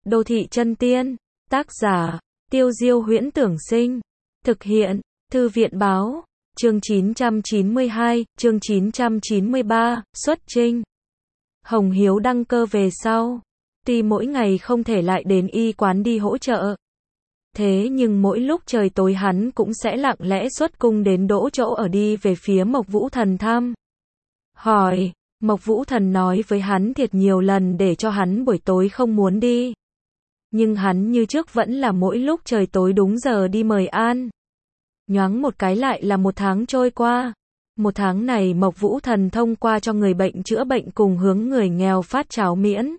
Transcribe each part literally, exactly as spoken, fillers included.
Đô thị chân tiên, tác giả, Tiêu Diêu Huyễn Tưởng Sinh, thực hiện, Thư viện báo, chương chín trăm chín mươi hai, chương chín trăm chín mươi ba, xuất trinh. Hồng Hiếu đăng cơ về sau, tuy mỗi ngày không thể lại đến y quán đi hỗ trợ. Thế nhưng mỗi lúc trời tối hắn cũng sẽ lặng lẽ xuất cung đến đỗ chỗ ở đi về phía Mộc Vũ Thần thăm. Hỏi, Mộc Vũ Thần nói với hắn thiệt nhiều lần để cho hắn buổi tối không muốn đi. Nhưng hắn như trước vẫn là mỗi lúc trời tối đúng giờ đi mời an. Nhoáng một cái lại là một tháng trôi qua. Một tháng này Mộc Vũ Thần thông qua cho người bệnh chữa bệnh cùng hướng người nghèo phát cháo miễn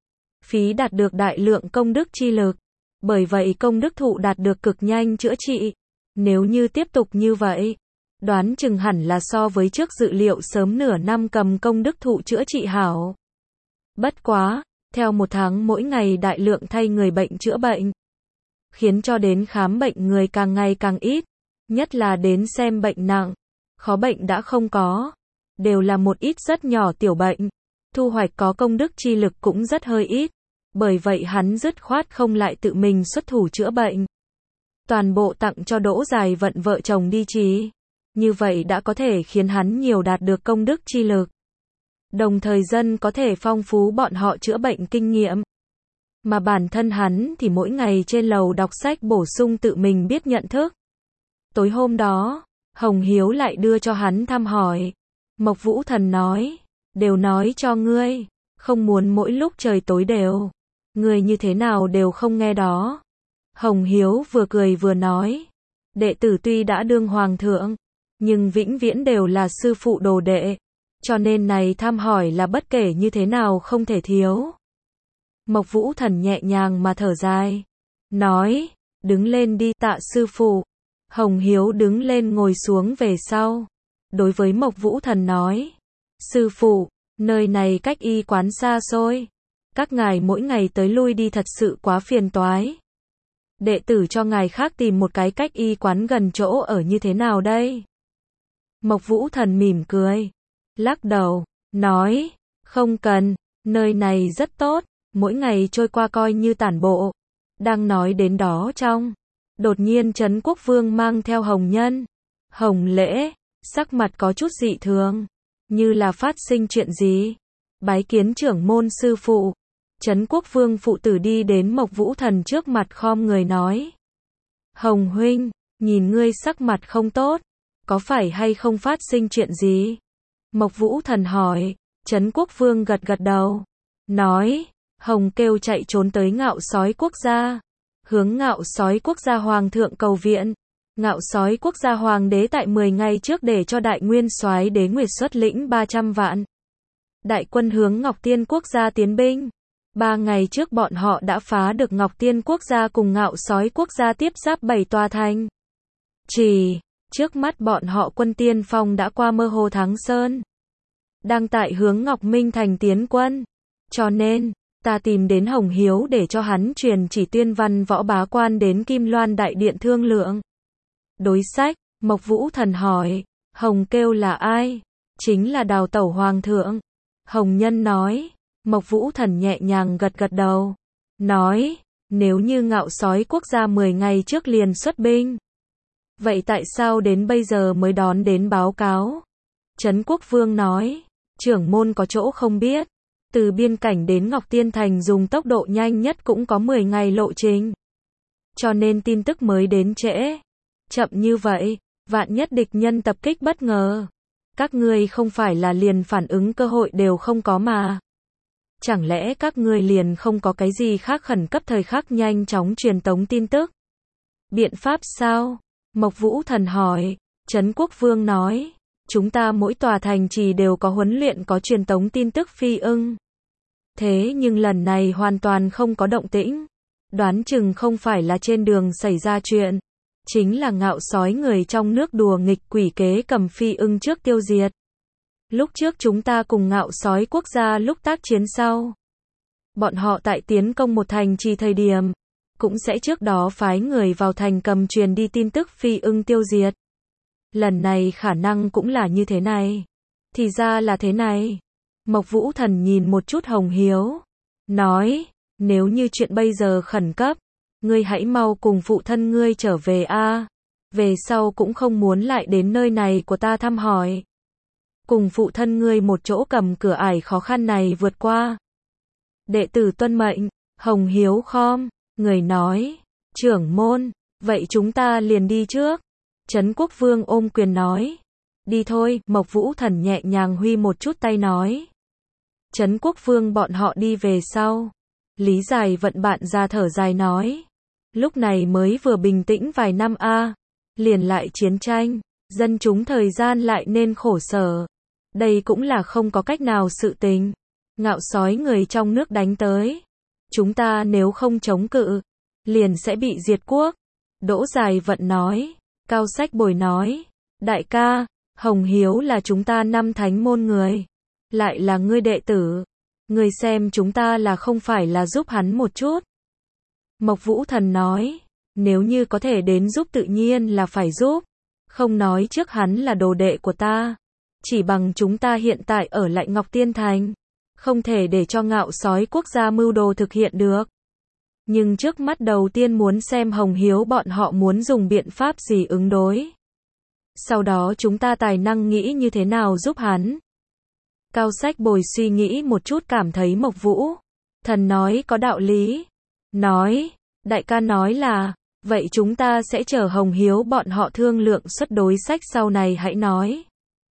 phí đạt được đại lượng công đức chi lực. Bởi vậy công đức thụ đạt được cực nhanh chữa trị. Nếu như tiếp tục như vậy, đoán chừng hẳn là so với trước dự liệu sớm nửa năm cầm công đức thụ chữa trị hảo. Bất quá, theo một tháng mỗi ngày đại lượng thay người bệnh chữa bệnh, khiến cho đến khám bệnh người càng ngày càng ít, nhất là đến xem bệnh nặng, khó bệnh đã không có, đều là một ít rất nhỏ tiểu bệnh, thu hoạch có công đức chi lực cũng rất hơi ít, bởi vậy hắn dứt khoát không lại tự mình xuất thủ chữa bệnh. Toàn bộ tặng cho Đỗ Dài Vận vợ chồng đi trì, như vậy đã có thể khiến hắn nhiều đạt được công đức chi lực. Đồng thời dân có thể phong phú bọn họ chữa bệnh kinh nghiệm. Mà bản thân hắn thì mỗi ngày trên lầu đọc sách bổ sung tự mình biết nhận thức. Tối hôm đó, Hồng Hiếu lại đưa cho hắn thăm hỏi. Mộc Vũ Thần nói, đều nói cho ngươi, không muốn mỗi lúc trời tối đều. Ngươi như thế nào đều không nghe đó. Hồng Hiếu vừa cười vừa nói, đệ tử tuy đã đương hoàng thượng, nhưng vĩnh viễn đều là sư phụ đồ đệ. Cho nên này thăm hỏi là bất kể như thế nào không thể thiếu. Mộc Vũ Thần nhẹ nhàng mà thở dài, nói, đứng lên đi tạ sư phụ. Hồng Hiếu đứng lên ngồi xuống về sau. Đối với Mộc Vũ Thần nói, sư phụ, nơi này cách y quán xa xôi. Các ngài mỗi ngày tới lui đi thật sự quá phiền toái. Đệ tử cho ngài khác tìm một cái cách y quán gần chỗ ở như thế nào đây? Mộc Vũ Thần mỉm cười, lắc đầu, nói, không cần, nơi này rất tốt, mỗi ngày trôi qua coi như tản bộ. Đang nói đến đó trong, đột nhiên Trấn Quốc Vương mang theo Hồng Nhân, Hồng Lễ, sắc mặt có chút dị thường, như là phát sinh chuyện gì. Bái kiến trưởng môn sư phụ. Trấn Quốc Vương phụ tử đi đến Mộc Vũ Thần trước mặt khom người nói, Hồng huynh, nhìn ngươi sắc mặt không tốt, có phải hay không phát sinh chuyện gì? Mộc Vũ Thần hỏi. Trấn Quốc Vương gật gật đầu, nói, Hồng kêu chạy trốn tới Ngạo Sói Quốc gia, hướng Ngạo Sói Quốc gia hoàng thượng cầu viện. Ngạo Sói Quốc gia hoàng đế tại mười ngày trước để cho Đại Nguyên Soái Đế Nguyệt xuất lĩnh ba trăm vạn đại quân hướng Ngọc Tiên Quốc gia tiến binh. Ba ngày trước bọn họ đã phá được Ngọc Tiên Quốc gia cùng Ngạo Sói Quốc gia tiếp giáp bảy tòa thành. Chỉ, trước mắt bọn họ quân tiên phong đã qua mơ hồ Thắng Sơn, đang tại hướng Ngọc Minh thành tiến quân. Cho nên, ta tìm đến Hồng Hiếu để cho hắn truyền chỉ tuyên văn võ bá quan đến Kim Loan Đại Điện thương lượng đối sách. Mộc Vũ Thần hỏi, Hồng kêu là ai? Chính là Đào Tẩu Hoàng thượng. Hồng Nhân nói. Mộc Vũ Thần nhẹ nhàng gật gật đầu, nói, nếu như Ngạo Sói Quốc gia mười ngày trước liền xuất binh, vậy tại sao đến bây giờ mới đón đến báo cáo? Trấn Quốc Vương nói, trưởng môn có chỗ không biết, từ biên cảnh đến Ngọc Tiên thành dùng tốc độ nhanh nhất cũng có mười ngày lộ trình, cho nên tin tức mới đến trễ. Chậm như vậy, vạn nhất địch nhân tập kích bất ngờ, các ngươi không phải là liền phản ứng cơ hội đều không có mà. Chẳng lẽ các ngươi liền không có cái gì khác khẩn cấp thời khắc nhanh chóng truyền tống tin tức? Biện pháp sao? Mộc Vũ Thần hỏi. Trấn Quốc Vương nói, chúng ta mỗi tòa thành trì đều có huấn luyện có truyền tống tin tức phi ưng. Thế nhưng lần này hoàn toàn không có động tĩnh. Đoán chừng không phải là trên đường xảy ra chuyện, chính là Ngạo Sói người trong nước đùa nghịch quỷ kế cầm phi ưng trước tiêu diệt. Lúc trước chúng ta cùng Ngạo Sói Quốc gia lúc tác chiến sau, bọn họ tại tiến công một thành trì thời điểm, cũng sẽ trước đó phái người vào thành cầm truyền đi tin tức phi ưng tiêu diệt. Lần này khả năng cũng là như thế này. Thì ra là thế này. Mộc Vũ Thần nhìn một chút Hồng Hiếu, nói, Nếu như chuyện bây giờ khẩn cấp, ngươi hãy mau cùng phụ thân ngươi trở về a. Về sau cũng không muốn lại đến nơi này của ta thăm hỏi. Cùng phụ thân ngươi một chỗ cầm cửa ải khó khăn này vượt qua. Đệ tử tuân mệnh. Hồng Hiếu khom người nói, trưởng môn, vậy chúng ta liền đi trước. Trấn Quốc Vương ôm quyền nói, đi thôi. Mộc Vũ Thần nhẹ nhàng huy một chút tay nói. Trấn Quốc Vương bọn họ đi về sau. Lý Giải Vận bạn ra thở dài nói, lúc này mới vừa bình tĩnh vài năm a, liền lại chiến tranh, dân chúng thời gian lại nên khổ sở. Đây cũng là không có cách nào sự tình. Ngạo sói người trong nước đánh tới, chúng ta nếu không chống cự, liền sẽ bị diệt quốc. Đỗ Dài Vận nói. Cao Sách Bồi nói, đại ca, Hồng Hiếu là chúng ta năm thánh môn người, lại là ngươi đệ tử, ngươi xem chúng ta là không phải là giúp hắn một chút. Mộc Vũ Thần nói, nếu như có thể đến giúp tự nhiên là phải giúp, không nói trước hắn là đồ đệ của ta, chỉ bằng chúng ta hiện tại ở lại Ngọc Tiên Thành, không thể để cho ngạo sói quốc gia mưu đồ thực hiện được. Nhưng trước mắt đầu tiên muốn xem Hồng Hiếu bọn họ muốn dùng biện pháp gì ứng đối. Sau đó chúng ta tài năng nghĩ như thế nào giúp hắn. Cao Sách Bồi suy nghĩ một chút cảm thấy Mộc Vũ Thần nói có đạo lý. Nói, đại ca nói là, vậy chúng ta sẽ chờ Hồng Hiếu bọn họ thương lượng xuất đối sách sau này hãy nói.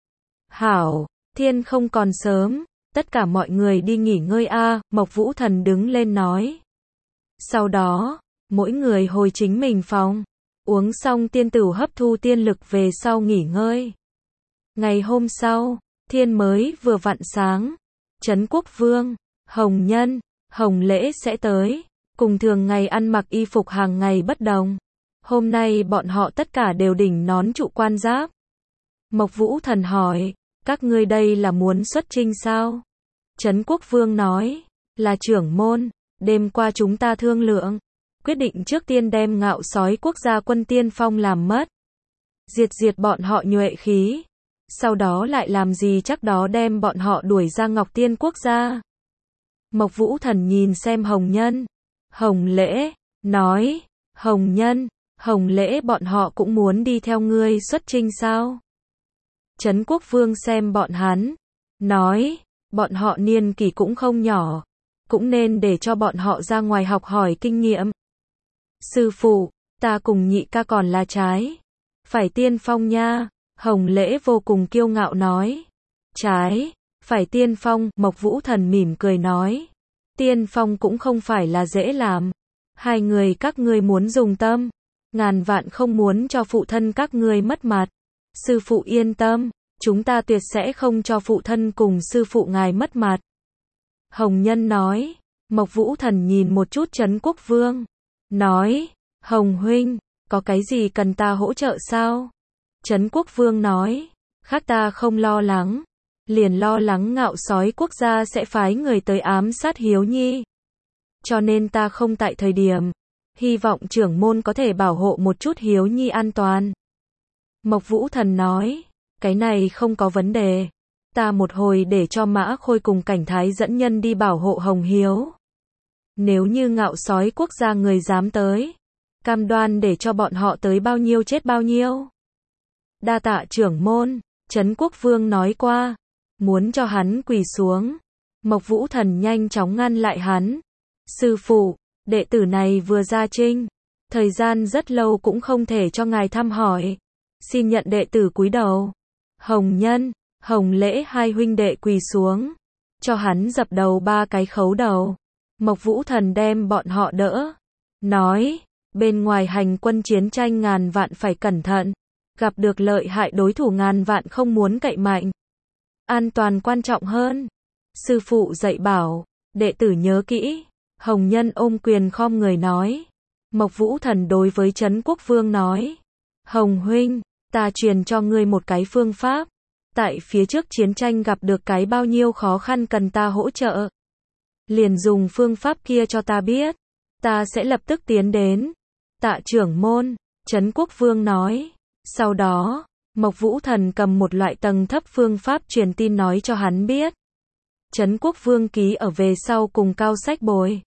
Hảo, thiên không còn sớm, tất cả mọi người đi nghỉ ngơi a. Mộc Vũ Thần đứng lên nói. Sau đó, mỗi người hồi chính mình phòng, uống xong tiên tửu hấp thu tiên lực về sau nghỉ ngơi. Ngày hôm sau, thiên mới vừa vặn sáng, Trấn Quốc Vương, Hồng Nhân, Hồng Lễ sẽ tới, cùng thường ngày ăn mặc y phục hàng ngày bất đồng. Hôm nay bọn họ tất cả đều đỉnh nón trụ quan giáp. Mộc Vũ Thần hỏi, các ngươi đây là muốn xuất chinh sao? Trấn Quốc Vương nói, là trưởng môn. Đêm qua chúng ta thương lượng, quyết định trước tiên đem ngạo sói quốc gia quân tiên phong làm mất. Diệt diệt bọn họ nhuệ khí. Sau đó lại làm gì chắc đó đem bọn họ đuổi ra Ngọc Tiên quốc gia. Mộc Vũ Thần nhìn xem Hồng Nhân, Hồng Lễ, nói, Hồng Nhân, Hồng Lễ bọn họ cũng muốn đi theo ngươi xuất chinh sao? Trấn Quốc Vương xem bọn hắn, nói, bọn họ niên kỷ cũng không nhỏ. Cũng nên để cho bọn họ ra ngoài học hỏi kinh nghiệm. Sư phụ, ta cùng nhị ca còn là trái. Phải tiên phong nha. Hồng Lễ vô cùng kiêu ngạo nói. Trái, phải tiên phong. Mộc Vũ Thần mỉm cười nói. Tiên phong cũng không phải là dễ làm. Hai người các ngươi muốn dùng tâm. Ngàn vạn không muốn cho phụ thân các ngươi mất mặt. Sư phụ yên tâm, chúng ta tuyệt sẽ không cho phụ thân cùng sư phụ ngài mất mặt. Hồng Nhân nói. Mộc Vũ Thần nhìn một chút Trấn Quốc Vương, nói, Hồng huynh, có cái gì cần ta hỗ trợ sao? Trấn Quốc Vương nói, khác ta không lo lắng, liền lo lắng ngạo sói quốc gia sẽ phái người tới ám sát Hiếu Nhi. Cho nên ta không tại thời điểm, hy vọng trưởng môn có thể bảo hộ một chút Hiếu Nhi an toàn. Mộc Vũ Thần nói, cái này không có vấn đề. Ta một hồi để cho Mã Khôi cùng Cảnh Thái dẫn nhân đi bảo hộ Hồng Hiếu. Nếu như ngạo sói quốc gia người dám tới, cam đoan để cho bọn họ tới bao nhiêu chết bao nhiêu. Đa tạ trưởng môn, Trấn Quốc Vương nói qua, muốn cho hắn quỳ xuống. Mộc Vũ Thần nhanh chóng ngăn lại hắn. Sư phụ, đệ tử này vừa ra chinh, thời gian rất lâu cũng không thể cho ngài thăm hỏi. Xin nhận đệ tử cúi đầu. Hồng Nhân, Hồng Lễ hai huynh đệ quỳ xuống, cho hắn dập đầu ba cái khấu đầu. Mộc Vũ Thần đem bọn họ đỡ, nói, bên ngoài hành quân chiến tranh ngàn vạn phải cẩn thận, gặp được lợi hại đối thủ ngàn vạn không muốn cậy mạnh. An toàn quan trọng hơn. Sư phụ dạy bảo, đệ tử nhớ kỹ. Hồng Nhân ôm quyền khom người nói. Mộc Vũ Thần đối với Trấn Quốc Vương nói, Hồng huynh, ta truyền cho ngươi một cái phương pháp. Tại phía trước chiến tranh gặp được cái bao nhiêu khó khăn cần ta hỗ trợ, liền dùng phương pháp kia cho ta biết, ta sẽ lập tức tiến đến. Tạ trưởng môn, Trấn Quốc Vương nói. Sau đó, Mộc Vũ Thần cầm một loại tầng thấp phương pháp truyền tin nói cho hắn biết. Trấn Quốc Vương ký ở về sau cùng Cao Sách Bồi.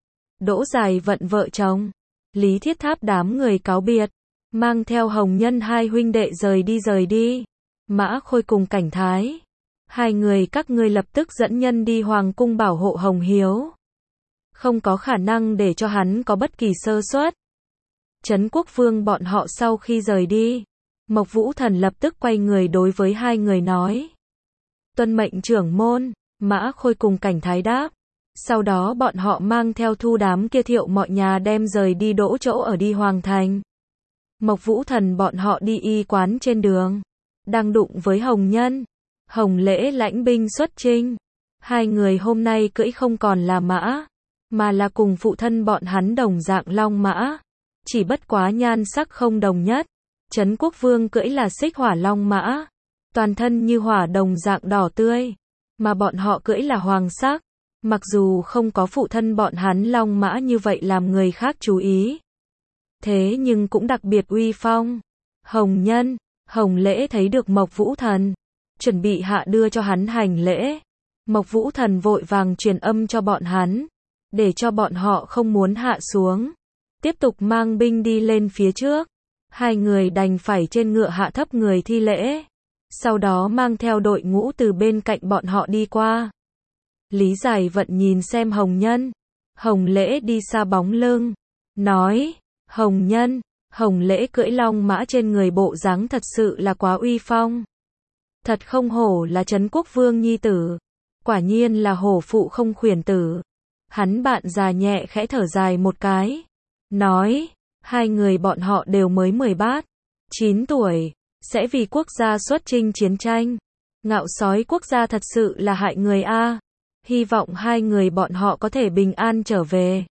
Đỗ Dài Vận vợ chồng, Lý Thiết Tháp đám người cáo biệt, mang theo Hồng Nhân hai huynh đệ rời đi rời đi. Mã Khôi cùng Cảnh Thái, hai người các ngươi lập tức dẫn nhân đi hoàng cung bảo hộ Hồng Hiếu. Không có khả năng để cho hắn có bất kỳ sơ suất. Trấn Quốc Vương bọn họ sau khi rời đi, Mộc Vũ Thần lập tức quay người đối với hai người nói. Tuân mệnh trưởng môn, Mã Khôi cùng Cảnh Thái đáp. Sau đó bọn họ mang theo thu đám kia thiệu mọi nhà đem rời đi đỗ chỗ ở đi hoàng thành. Mộc Vũ Thần bọn họ đi y quán trên đường, đang đụng với Hồng Nhân. Hồng Lễ lãnh binh xuất chinh. Hai người hôm nay cưỡi không còn là mã, mà là cùng phụ thân bọn hắn đồng dạng long mã. Chỉ bất quá nhan sắc không đồng nhất. Trấn Quốc Vương cưỡi là xích hỏa long mã, toàn thân như hỏa đồng dạng đỏ tươi, mà bọn họ cưỡi là hoàng sắc. Mặc dù không có phụ thân bọn hắn long mã như vậy làm người khác chú ý, thế nhưng cũng đặc biệt uy phong. Hồng Nhân, Hồng Lễ thấy được Mộc Vũ Thần, chuẩn bị hạ đưa cho hắn hành lễ. Mộc Vũ Thần vội vàng truyền âm cho bọn hắn, để cho bọn họ không muốn hạ xuống, tiếp tục mang binh đi lên phía trước. Hai người đành phải trên ngựa hạ thấp người thi lễ, sau đó mang theo đội ngũ từ bên cạnh bọn họ đi qua. Lý Giải Vận nhìn xem Hồng Nhân, Hồng Lễ đi xa bóng lưng, nói, Hồng Nhân, Hồng Lễ cưỡi long mã trên người bộ dáng thật sự là quá uy phong. Thật không hổ là Trấn Quốc Vương nhi tử, quả nhiên là hổ phụ không khuyển tử. Hắn bạn già nhẹ khẽ thở dài một cái, nói, hai người bọn họ đều mới mười bát, chín tuổi, sẽ vì quốc gia xuất chinh chiến tranh. Ngạo sói quốc gia thật sự là hại người a. Hy vọng hai người bọn họ có thể bình an trở về.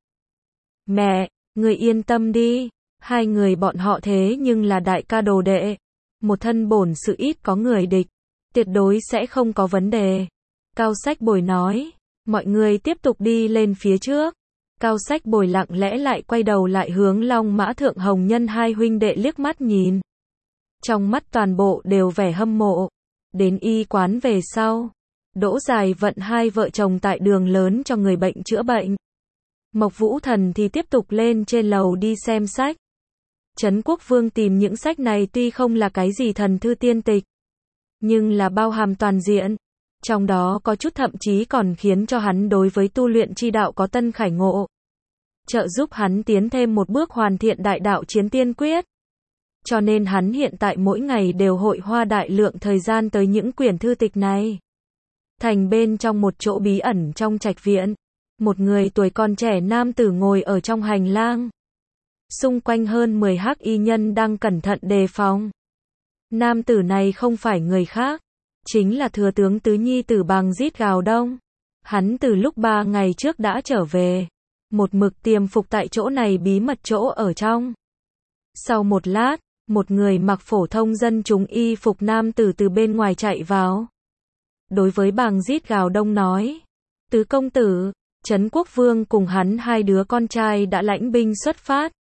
Mẹ, người yên tâm đi, hai người bọn họ thế nhưng là đại ca đồ đệ, một thân bổn sự ít có người địch, tuyệt đối sẽ không có vấn đề. Cao Sách Bồi nói, mọi người tiếp tục đi lên phía trước. Cao Sách Bồi lặng lẽ lại quay đầu lại hướng long mã thượng Hồng Nhân hai huynh đệ liếc mắt nhìn. Trong mắt toàn bộ đều vẻ hâm mộ. Đến y quán về sau, Đỗ Dài Vận hai vợ chồng tại đường lớn cho người bệnh chữa bệnh. Mộc Vũ Thần thì tiếp tục lên trên lầu đi xem sách. Trấn Quốc Vương tìm những sách này tuy không là cái gì thần thư tiên tịch, nhưng là bao hàm toàn diện. Trong đó có chút thậm chí còn khiến cho hắn đối với tu luyện chi đạo có tân khải ngộ, trợ giúp hắn tiến thêm một bước hoàn thiện đại đạo chiến tiên quyết. Cho nên hắn hiện tại mỗi ngày đều hội hoa đại lượng thời gian tới những quyển thư tịch này. Thành bên trong một chỗ bí ẩn trong trạch viện, một người tuổi còn trẻ nam tử ngồi ở trong hành lang. Xung quanh hơn mười hắc y nhân đang cẩn thận đề phòng. Nam tử này không phải người khác, chính là thừa tướng tứ nhi tử Bàng Giết Gào Đông. Hắn từ lúc ba ngày trước đã trở về, một mực tiềm phục tại chỗ này bí mật chỗ ở trong. Sau một lát, một người mặc phổ thông dân chúng y phục nam tử từ bên ngoài chạy vào. Đối với Bàng Giết Gào Đông nói, tứ công tử, Trấn Quốc Vương cùng hắn hai đứa con trai đã lãnh binh xuất phát.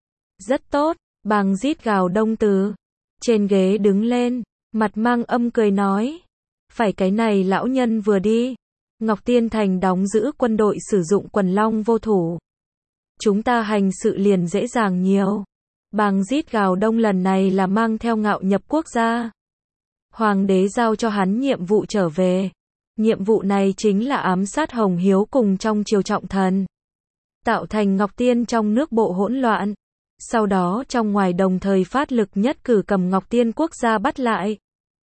Rất tốt, Bàng Giết Gào Đông từ trên ghế đứng lên, mặt mang âm cười nói, phải cái này lão nhân vừa đi, Ngọc Tiên Thành đóng giữ quân đội sử dụng quần long vô thủ, chúng ta hành sự liền dễ dàng nhiều. Bàng Giết Gào Đông lần này là mang theo Ngạo nhập quốc gia. Hoàng đế giao cho hắn nhiệm vụ trở về. Nhiệm vụ này chính là ám sát Hồng Hiếu cùng trong triều trọng thần, tạo thành Ngọc Tiên trong nước bộ hỗn loạn. Sau đó trong ngoài đồng thời phát lực nhất cử cầm Ngọc Tiên quốc gia bắt lại.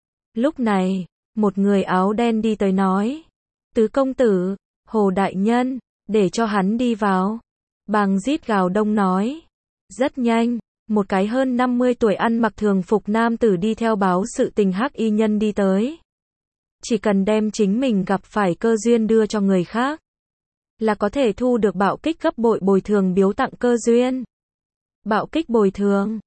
Lúc này, một người áo đen đi tới nói, tứ công tử, Hồ đại nhân, để cho hắn đi vào. Bàng Giết Gào Đông nói, rất nhanh, một cái hơn năm mươi tuổi ăn mặc thường phục nam tử đi theo báo sự tình hắc y nhân đi tới. Chỉ cần đem chính mình gặp phải cơ duyên đưa cho người khác, là có thể thu được bạo kích gấp bội bồi thường biếu tặng cơ duyên. Bạo kích bồi thường,